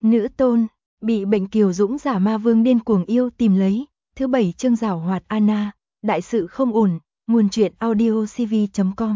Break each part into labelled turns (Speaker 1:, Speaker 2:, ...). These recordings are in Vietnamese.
Speaker 1: Nữ tôn, bị bệnh kiều dũng giả ma vương điên cuồng yêu tìm lấy, thứ 7 chương giảo hoạt Anna, đại sự không ổn, nguồn truyện audiocv.com.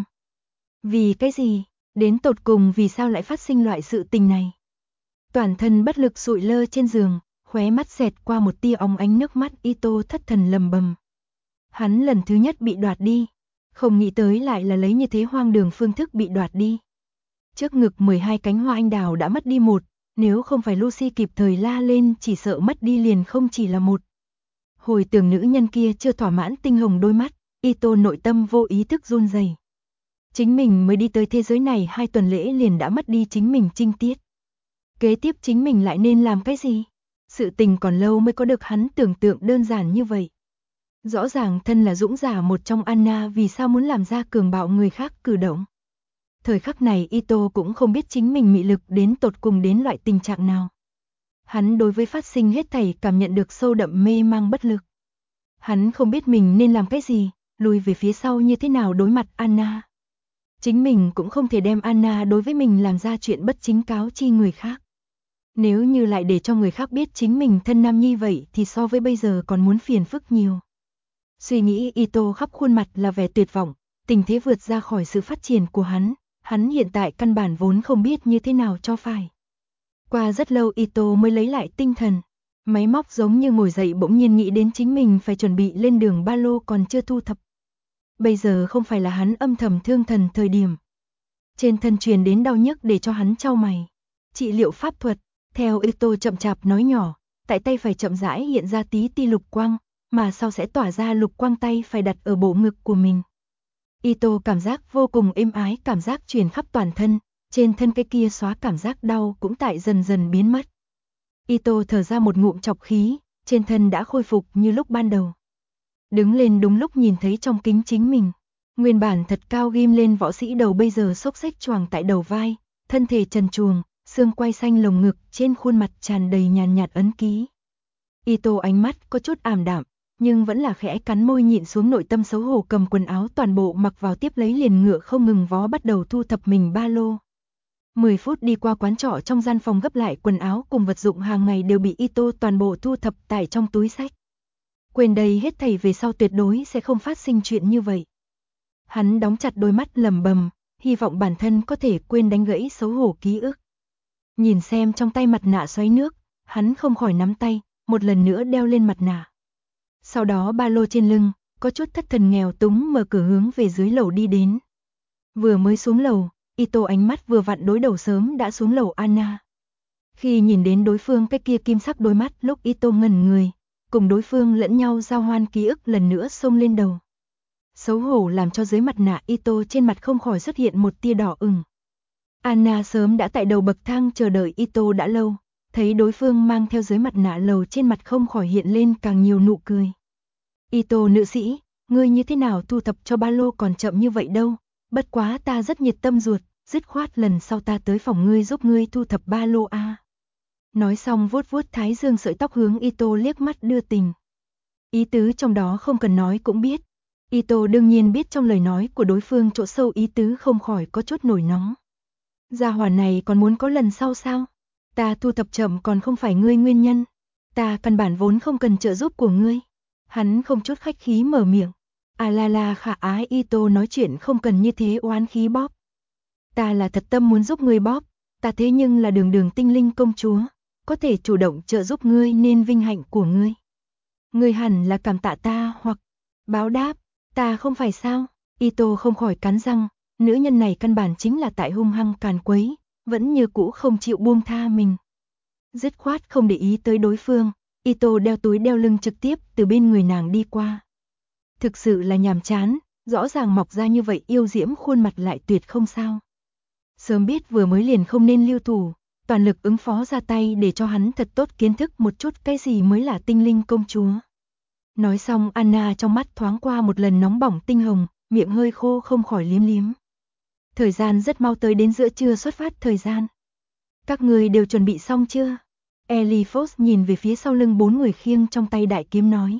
Speaker 1: Vì cái gì? Đến tột cùng vì sao lại phát sinh loại sự tình này? Toàn thân bất lực sụi lơ trên giường, khóe mắt xẹt qua một tia óng ánh nước mắt, Ito thất thần lầm bầm. Hắn lần thứ nhất bị đoạt đi, không nghĩ tới lại là lấy như thế hoang đường phương thức bị đoạt đi. Trước ngực 12 cánh hoa anh đào đã mất đi một, nếu không phải Lucy kịp thời la lên chỉ sợ mất đi liền không chỉ là một. Hồi tưởng nữ nhân kia chưa thỏa mãn tinh hồng đôi mắt, Ito nội tâm vô ý thức run rẩy. Chính mình mới đi tới thế giới này 2 tuần lễ liền đã mất đi chính mình trinh tiết. Kế tiếp chính mình lại nên làm cái gì? Sự tình còn lâu mới có được hắn tưởng tượng đơn giản như vậy. Rõ ràng thân là dũng giả một trong Anna vì sao muốn làm ra cường bạo người khác cử động. Thời khắc này Ito cũng không biết chính mình mị lực đến tột cùng đến loại tình trạng nào. Hắn đối với phát sinh hết thảy cảm nhận được sâu đậm mê mang bất lực. Hắn không biết mình nên làm cái gì, lùi về phía sau như thế nào đối mặt Anna. Chính mình cũng không thể đem Anna đối với mình làm ra chuyện bất chính cáo chi người khác. Nếu như lại để cho người khác biết chính mình thân nam nhi vậy thì so với bây giờ còn muốn phiền phức nhiều. Suy nghĩ Ito khắp khuôn mặt là vẻ tuyệt vọng, tình thế vượt ra khỏi sự phát triển của hắn hiện tại căn bản vốn không biết như thế nào cho phải. Qua rất lâu Ito mới lấy lại tinh thần, máy móc giống như ngồi dậy bỗng nhiên nghĩ đến chính mình phải chuẩn bị lên đường ba lô còn chưa thu thập. Bây giờ không phải là hắn âm thầm thương thần thời điểm. Trên thân truyền đến đau nhức để cho hắn chau mày. Trị liệu pháp thuật, theo Ito chậm chạp nói nhỏ, tại tay phải chậm rãi hiện ra tí ti lục quang, mà sau sẽ tỏa ra lục quang tay phải đặt ở bộ ngực của mình. Ito cảm giác vô cùng êm ái, cảm giác truyền khắp toàn thân, trên thân cái kia xóa cảm giác đau cũng tại dần dần biến mất. Ito thở ra một ngụm trọc khí, trên thân đã khôi phục như lúc ban đầu. Đứng lên đúng lúc nhìn thấy trong kính chính mình, nguyên bản thật cao ghim lên võ sĩ đầu bây giờ xốc xếch choàng tại đầu vai, thân thể trần truồng, xương quai xanh lồng ngực, trên khuôn mặt tràn đầy nhàn nhạt ấn ký. Ito ánh mắt có chút ảm đạm, nhưng vẫn là khẽ cắn môi nhịn xuống nội tâm xấu hổ, cầm quần áo toàn bộ mặc vào tiếp lấy liền ngựa không ngừng vó bắt đầu thu thập mình ba lô. 10 phút đi qua, quán trọ trong gian phòng gấp lại quần áo cùng vật dụng hàng ngày đều bị Ito toàn bộ thu thập tải trong túi xách. Quên đây hết thảy về sau tuyệt đối sẽ không phát sinh chuyện như vậy. Hắn đóng chặt đôi mắt lầm bầm, hy vọng bản thân có thể quên đánh gãy xấu hổ ký ức. Nhìn xem trong tay mặt nạ xoáy nước, hắn không khỏi nắm tay, một lần nữa đeo lên mặt nạ. Sau đó ba lô trên lưng, có chút thất thần nghèo túng mở cửa hướng về dưới lầu đi đến. Vừa mới xuống lầu, Ito ánh mắt vừa vặn đối đầu sớm đã xuống lầu Anna. Khi nhìn đến đối phương cái kia kim sắc đôi mắt, lúc Ito ngẩn người, cùng đối phương lẫn nhau giao hoan ký ức lần nữa xông lên đầu. Xấu hổ làm cho dưới mặt nạ Ito trên mặt không khỏi xuất hiện một tia đỏ ửng. Anna sớm đã tại đầu bậc thang chờ đợi Ito đã lâu, thấy đối phương mang theo dưới mặt nạ lầu trên mặt không khỏi hiện lên càng nhiều nụ cười. Ito nữ sĩ, ngươi như thế nào thu thập cho ba lô còn chậm như vậy đâu, bất quá ta rất nhiệt tâm ruột, dứt khoát lần sau ta tới phòng ngươi giúp ngươi thu thập ba lô a. Nói xong vuốt vuốt thái dương sợi tóc hướng Ito liếc mắt đưa tình. Ý tứ trong đó không cần nói cũng biết. Ito đương nhiên biết trong lời nói của đối phương chỗ sâu ý tứ, không khỏi có chút nổi nóng. Gia hỏa này còn muốn có lần sau sao? Ta thu thập chậm còn không phải ngươi nguyên nhân. Ta căn bản vốn không cần trợ giúp của ngươi. Hắn không chút khách khí mở miệng. À la khả ái, Ito nói chuyện không cần như thế oán khí bóp. Ta là thật tâm muốn giúp ngươi bóp. Ta thế nhưng là đường đường tinh linh công chúa. Có thể chủ động trợ giúp ngươi nên vinh hạnh của ngươi. Ngươi hẳn là cảm tạ ta hoặc báo đáp. Ta không phải sao? Ito không khỏi cắn răng. Nữ nhân này căn bản chính là tại hung hăng càn quấy, vẫn như cũ không chịu buông tha mình. Dứt khoát không để ý tới đối phương, Ito đeo túi đeo lưng trực tiếp từ bên người nàng đi qua. Thực sự là nhàm chán, rõ ràng mọc ra như vậy yêu diễm khuôn mặt lại tuyệt không sao. Sớm biết vừa mới liền không nên lưu thủ, toàn lực ứng phó ra tay để cho hắn thật tốt kiến thức một chút cái gì mới là tinh linh công chúa. Nói xong Anna trong mắt thoáng qua một lần nóng bỏng tinh hồng, miệng hơi khô không khỏi liếm liếm. Thời gian rất mau tới đến giữa trưa xuất phát thời gian. Các người đều chuẩn bị xong chưa? Eliphos nhìn về phía sau lưng 4 người khiêng trong tay đại kiếm nói.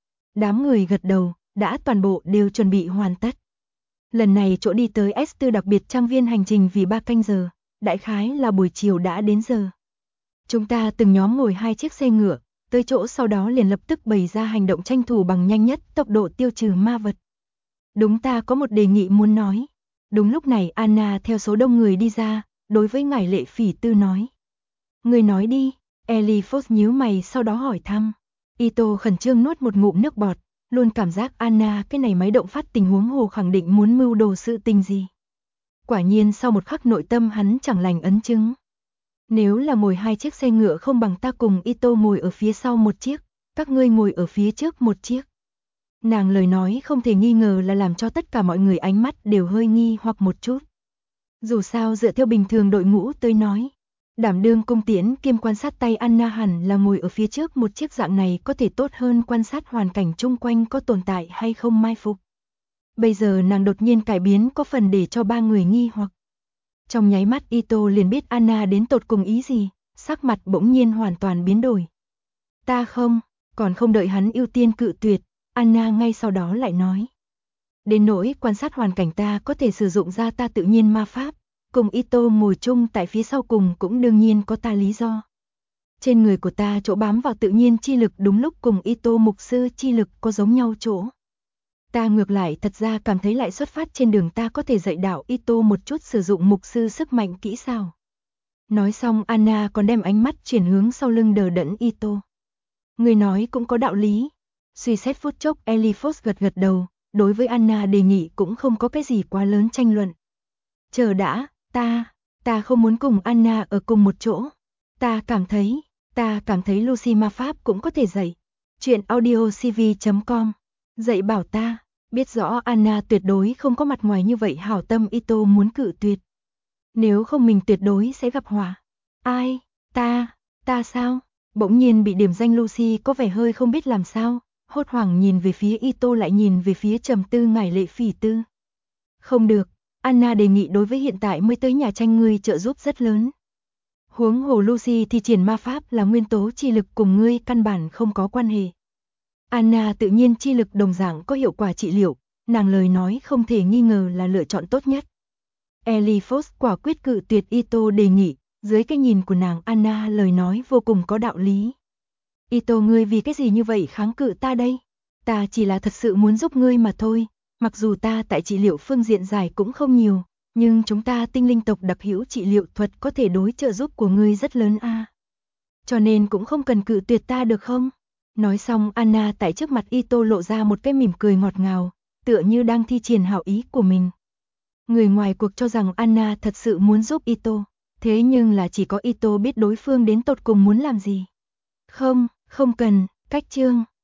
Speaker 1: Đám người gật đầu, đã toàn bộ đều chuẩn bị hoàn tất. Lần này chỗ đi tới S4 đặc biệt trang viên hành trình vì 3 canh giờ, đại khái là buổi chiều đã đến giờ. Chúng ta từng nhóm ngồi 2 chiếc xe ngựa, tới chỗ sau đó liền lập tức bày ra hành động tranh thủ bằng nhanh nhất tốc độ tiêu trừ ma vật. Đúng, ta có một đề nghị muốn nói. Đúng lúc này Anna theo số đông người đi ra, đối với ngải Lệ Phỉ Tư nói. Người nói đi, Elifos nhíu mày sau đó hỏi thăm. Ito khẩn trương nuốt một ngụm nước bọt, luôn cảm giác Anna cái này máy động phát tình huống hồ khẳng định muốn mưu đồ sự tình gì. Quả nhiên sau một khắc nội tâm hắn chẳng lành ấn chứng. Nếu là ngồi 2 chiếc xe ngựa không bằng ta cùng Ito ngồi ở phía sau một chiếc, các ngươi ngồi ở phía trước một chiếc. Nàng lời nói không thể nghi ngờ là làm cho tất cả mọi người ánh mắt đều hơi nghi hoặc một chút. Dù sao dựa theo bình thường đội ngũ tới nói, đảm đương cung tiễn kiêm quan sát tay Anna hẳn là ngồi ở phía trước một chiếc, dạng này có thể tốt hơn quan sát hoàn cảnh chung quanh có tồn tại hay không mai phục. Bây giờ nàng đột nhiên cải biến có phần để cho 3 người nghi hoặc. Trong nháy mắt Ito liền biết Anna đến tột cùng ý gì, sắc mặt bỗng nhiên hoàn toàn biến đổi. Ta không, còn không đợi hắn ưu tiên cự tuyệt, Anna ngay sau đó lại nói. Đến nỗi quan sát hoàn cảnh ta có thể sử dụng ra ta tự nhiên ma pháp, cùng Ito ngồi chung tại phía sau cùng cũng đương nhiên có ta lý do. Trên người của ta chỗ bám vào tự nhiên chi lực đúng lúc cùng Ito mục sư chi lực có giống nhau chỗ. Ta ngược lại thật ra cảm thấy lại xuất phát trên đường ta có thể dạy đạo Ito một chút sử dụng mục sư sức mạnh kỹ xảo. Nói xong Anna còn đem ánh mắt chuyển hướng sau lưng đờ đẫn Ito. Người nói cũng có đạo lý. Suy xét phút chốc Elifos gật gật đầu, đối với Anna đề nghị cũng không có cái gì quá lớn tranh luận. Chờ đã, ta không muốn cùng Anna ở cùng một chỗ. Ta cảm thấy Lucy ma pháp cũng có thể dạy. Chuyện audiocv.com dạy bảo ta, biết rõ Anna tuyệt đối không có mặt ngoài như vậy hảo tâm Ito muốn cự tuyệt. Nếu không mình tuyệt đối sẽ gặp họa. Ai, ta sao? Bỗng nhiên bị điểm danh Lucy có vẻ hơi không biết làm sao, hốt hoảng nhìn về phía Ito lại nhìn về phía trầm tư ngải Lệ Phỉ Tư. Không được, Anna đề nghị đối với hiện tại mới tới nhà tranh ngươi trợ giúp rất lớn. Huống hồ Lucy thi triển ma pháp là nguyên tố chi lực cùng ngươi căn bản không có quan hệ. Anna tự nhiên chi lực đồng dạng có hiệu quả trị liệu, nàng lời nói không thể nghi ngờ là lựa chọn tốt nhất. Elifos quả quyết cự tuyệt Ito đề nghị, dưới cái nhìn của nàng Anna lời nói vô cùng có đạo lý. Ito ngươi vì cái gì như vậy kháng cự ta đây? Ta chỉ là thật sự muốn giúp ngươi mà thôi, mặc dù ta tại trị liệu phương diện giải cũng không nhiều, nhưng chúng ta tinh linh tộc đặc hữu trị liệu thuật có thể đối trợ giúp của ngươi rất lớn a. Cho nên cũng không cần cự tuyệt ta được không? Nói xong Anna tại trước mặt Ito lộ ra một cái mỉm cười ngọt ngào, tựa như đang thi triển hảo ý của mình. Người ngoài cuộc cho rằng Anna thật sự muốn giúp Ito, thế nhưng là chỉ có Ito biết đối phương đến tột cùng muốn làm gì. Không cần, cách chương.